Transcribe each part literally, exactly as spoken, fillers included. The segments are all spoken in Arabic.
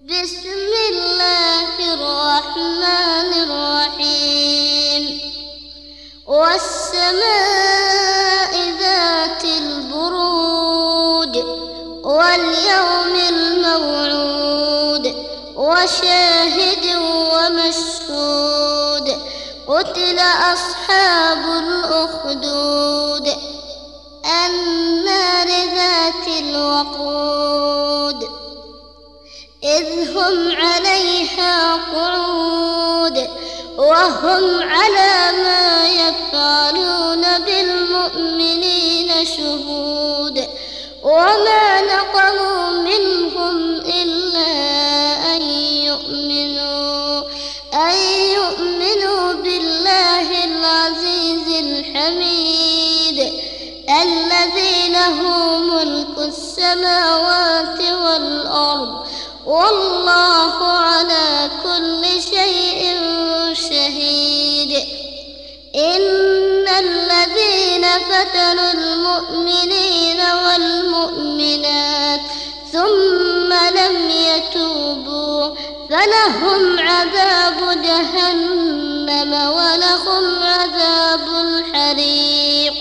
بسم الله الرحمن الرحيم والسماء ذات البروج واليوم الموعود وشاهد ومشهود قتل أصحاب الأخدود النار ذات الوقود إذ هم عليها قعود وهم على ما يفعلون بالمؤمنين شهود وما نقموا منهم إلا أن يؤمنوا أن يؤمنوا بالله العزيز الحميد الذي له ملك السماوات والأرض والله على كل شيء شهيد إن الذين فتنوا المؤمنين والمؤمنات ثم لم يتوبوا فلهم عذاب جهنم ولهم عذاب الحريق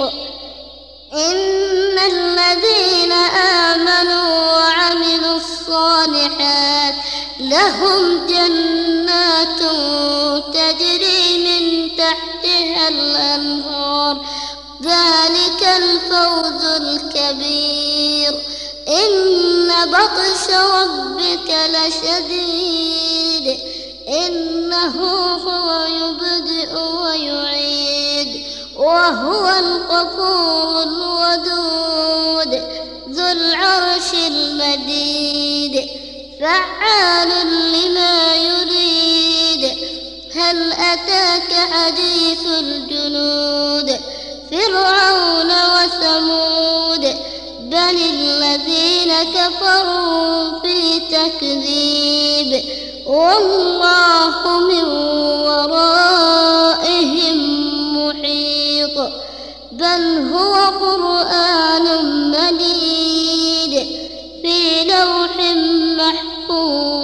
إن الذين آمنوا وعملوا الصالحات لهم جنات تجري من تحتها الأنهار ذلك الفوز الكبير إن بطش ربك لشديد إنه هو يبدئ ويعيد وهو الغفور الودود ذو العرش المجيد فعال لما يريد هل أتاك حديث الجنود فرعون وثمود بل الذين كفروا في تكذيب والله من ورائهم محيط بل هو قرآن مجيد في لوح محفوظ